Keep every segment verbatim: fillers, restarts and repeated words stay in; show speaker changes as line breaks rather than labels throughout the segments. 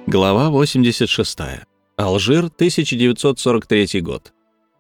Глава восемьдесят шесть. Алжир, тысяча девятьсот сорок третий год.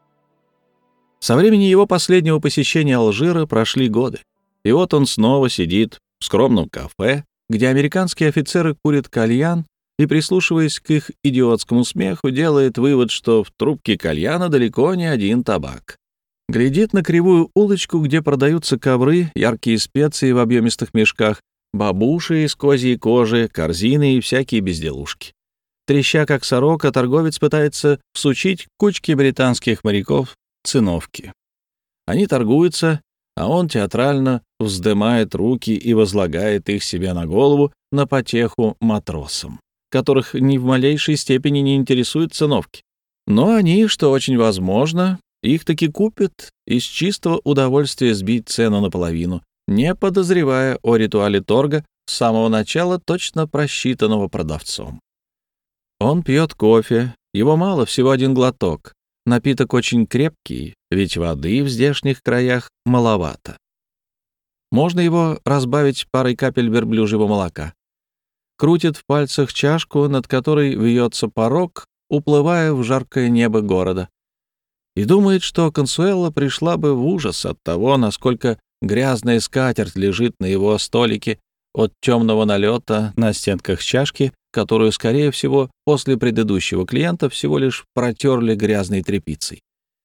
Со времени его последнего посещения Алжира прошли годы. И вот он снова сидит в скромном кафе, где американские офицеры курят кальян, и, прислушиваясь к их идиотскому смеху, делает вывод, что в трубке кальяна далеко не один табак. Глядит на кривую улочку, где продаются ковры, яркие специи в объемистых мешках, бабуши из козьей кожи, корзины и всякие безделушки. Треща как сорока, торговец пытается всучить кучке британских моряков циновки. Они торгуются, а он театрально вздымает руки и возлагает их себе на голову на потеху матросам, которых ни в малейшей степени не интересуют циновки. Но они, что очень возможно, их таки купят из чистого удовольствия сбить цену наполовину, не подозревая о ритуале торга с самого начала, точно просчитанного продавцом. Он пьет кофе, его мало, всего один глоток. Напиток очень крепкий, ведь воды в здешних краях маловато. Можно его разбавить парой капель верблюжьего молока. Крутит в пальцах чашку, над которой вьется порог, уплывая в жаркое небо города. И думает, что Консуэла пришла бы в ужас от того, насколько грязная скатерть лежит на его столике от темного налета на стенках чашки, которую, скорее всего, после предыдущего клиента всего лишь протерли грязной тряпицей.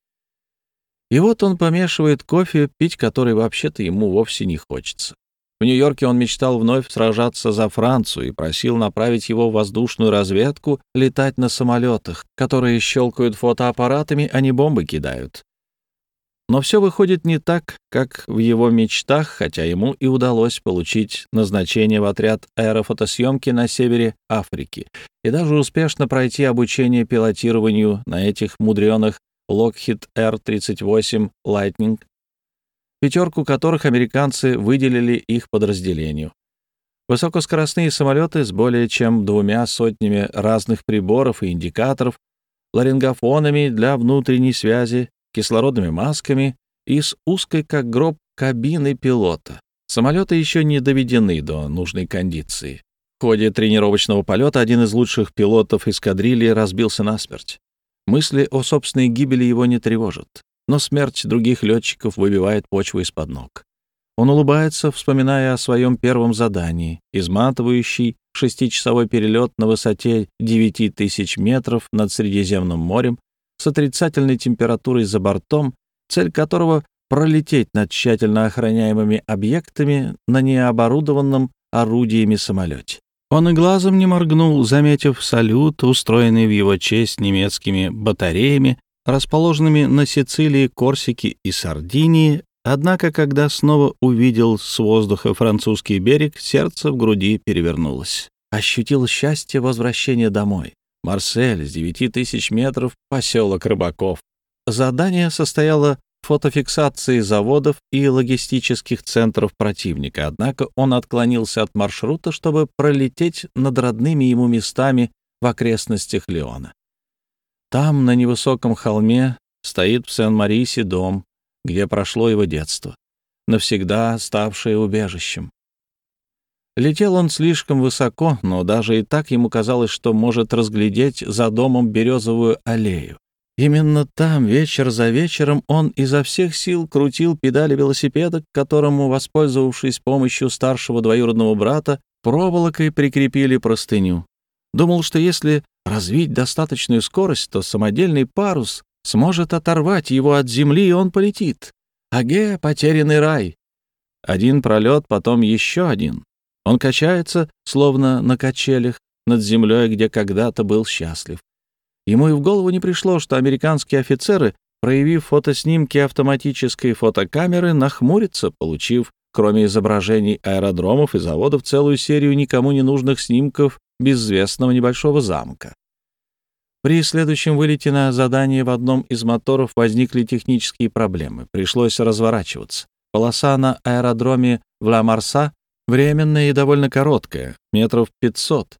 И вот он помешивает кофе, пить который вообще-то ему вовсе не хочется. В Нью-Йорке он мечтал вновь сражаться за Францию и просил направить его в воздушную разведку, летать на самолетах, которые щелкают фотоаппаратами, а не бомбы кидают. Но все выходит не так, как в его мечтах, хотя ему и удалось получить назначение в отряд аэрофотосъемки на севере Африки и даже успешно пройти обучение пилотированию на этих мудреных Lockheed эр тридцать восемь Lightning, пятерку которых американцы выделили их подразделению. Высокоскоростные самолеты с более чем двумя сотнями разных приборов и индикаторов, ларингофонами для внутренней связи, кислородными масками и с узкой, как гроб, кабиной пилота. Самолеты еще не доведены до нужной кондиции. В ходе тренировочного полета один из лучших пилотов эскадрильи разбился насмерть. Мысли о собственной гибели его не тревожат, но смерть других летчиков выбивает почву из-под ног. Он улыбается, вспоминая о своем первом задании, изматывающий шестичасовой перелет на высоте девяти тысяч метров над Средиземным морем, с отрицательной температурой за бортом, цель которого — пролететь над тщательно охраняемыми объектами на необорудованном орудиями самолете. Он и глазом не моргнул, заметив салют, устроенный в его честь немецкими батареями, расположенными на Сицилии, Корсике и Сардинии, однако, когда снова увидел с воздуха французский берег, сердце в груди перевернулось. Ощутил счастье возвращения домой. Марсель, с девяти тысяч метров, поселок рыбаков. Задание состояло в фотофиксации заводов и логистических центров противника, однако он отклонился от маршрута, чтобы пролететь над родными ему местами в окрестностях Лиона. Там, на невысоком холме, стоит в Сен-Марисе дом, где прошло его детство, навсегда ставшее убежищем. Летел он слишком высоко, но даже и так ему казалось, что может разглядеть за домом березовую аллею. Именно там, вечер за вечером, он изо всех сил крутил педали велосипеда, к которому, воспользовавшись помощью старшего двоюродного брата, проволокой прикрепили простыню. Думал, что если развить достаточную скорость, то самодельный парус сможет оторвать его от земли, и он полетит. Аге, потерянный рай! Один пролет, потом еще один. Он качается, словно на качелях, над землей, где когда-то был счастлив. Ему и в голову не пришло, что американские офицеры, проявив фотоснимки автоматической фотокамеры, нахмурятся, получив, кроме изображений аэродромов и заводов, целую серию никому не нужных снимков безвестного небольшого замка. При следующем вылете на задание в одном из моторов возникли технические проблемы. Пришлось разворачиваться. Полоса на аэродроме в Ла-Марса временная и довольно короткая, метров пятьсот.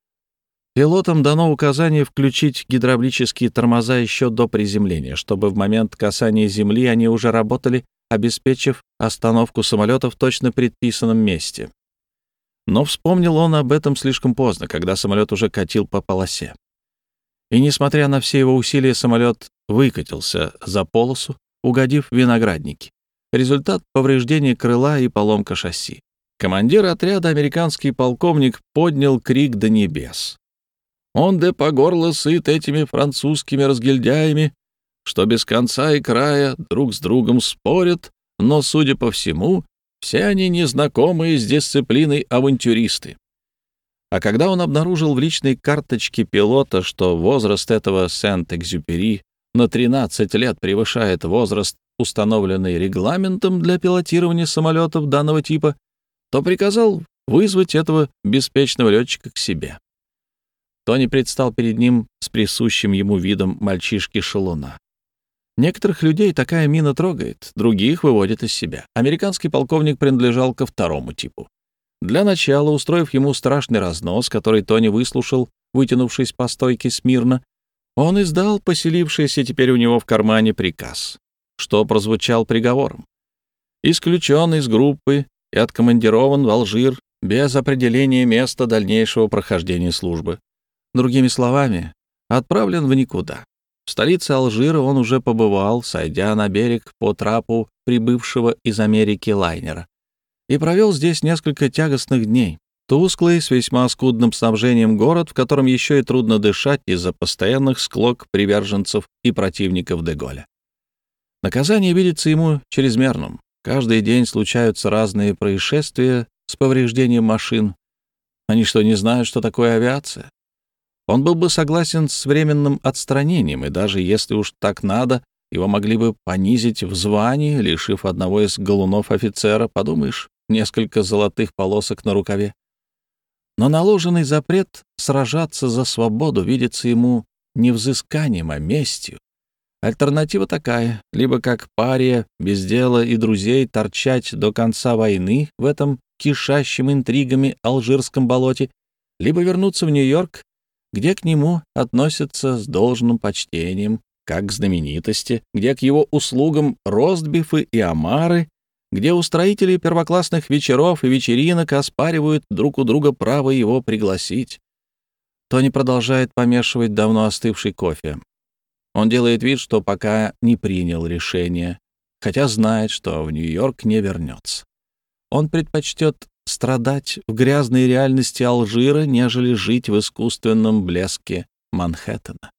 Пилотам дано указание включить гидравлические тормоза еще до приземления, чтобы в момент касания земли они уже работали, обеспечив остановку самолета в точно предписанном месте. Но вспомнил он об этом слишком поздно, когда самолет уже катил по полосе. И, несмотря на все его усилия, самолет выкатился за полосу, угодив в виноградники. Результат — повреждение крыла и поломка шасси. Командир отряда, американский полковник, поднял крик до небес. Он де по горло сыт этими французскими разгильдяями, что без конца и края друг с другом спорят, но, судя по всему, все они незнакомые с дисциплиной авантюристы. А когда он обнаружил в личной карточке пилота, что возраст этого Сент-Экзюпери на тринадцать лет превышает возраст, установленный регламентом для пилотирования самолетов данного типа, то приказал вызвать этого беспечного летчика к себе. Тони предстал перед ним с присущим ему видом мальчишки-шалуна. Некоторых людей такая мина трогает, других выводит из себя. Американский полковник принадлежал ко второму типу. Для начала, устроив ему страшный разнос, который Тони выслушал, вытянувшись по стойке смирно, он издал поселившийся теперь у него в кармане приказ, что прозвучал приговором. Исключен из группы и откомандирован в Алжир без определения места дальнейшего прохождения службы. Другими словами, отправлен в никуда. В столице Алжира он уже побывал, сойдя на берег по трапу прибывшего из Америки лайнера, и провел здесь несколько тягостных дней. Тусклый, с весьма скудным снабжением город, в котором еще и трудно дышать из-за постоянных склок приверженцев и противников Де-Голля. Наказание видится ему чрезмерным. Каждый день случаются разные происшествия с повреждением машин. Они что, не знают, что такое авиация? Он был бы согласен с временным отстранением, и даже если уж так надо, его могли бы понизить в звании, лишив одного из галунов офицера, подумаешь, несколько золотых полосок на рукаве. Но наложенный запрет сражаться за свободу видится ему не взысканием, а местью. Альтернатива такая: либо как пария, без дела и друзей торчать до конца войны в этом кишащем интригами алжирском болоте, либо вернуться в Нью-Йорк, где к нему относятся с должным почтением, как к знаменитости, где к его услугам ростбифы и омары, где устроители первоклассных вечеров и вечеринок оспаривают друг у друга право его пригласить. Тони продолжает помешивать давно остывший кофе. Он делает вид, что пока не принял решение, хотя знает, что в Нью-Йорк не вернется. Он предпочтет страдать в грязной реальности Алжира, нежели жить в искусственном блеске Манхэттена.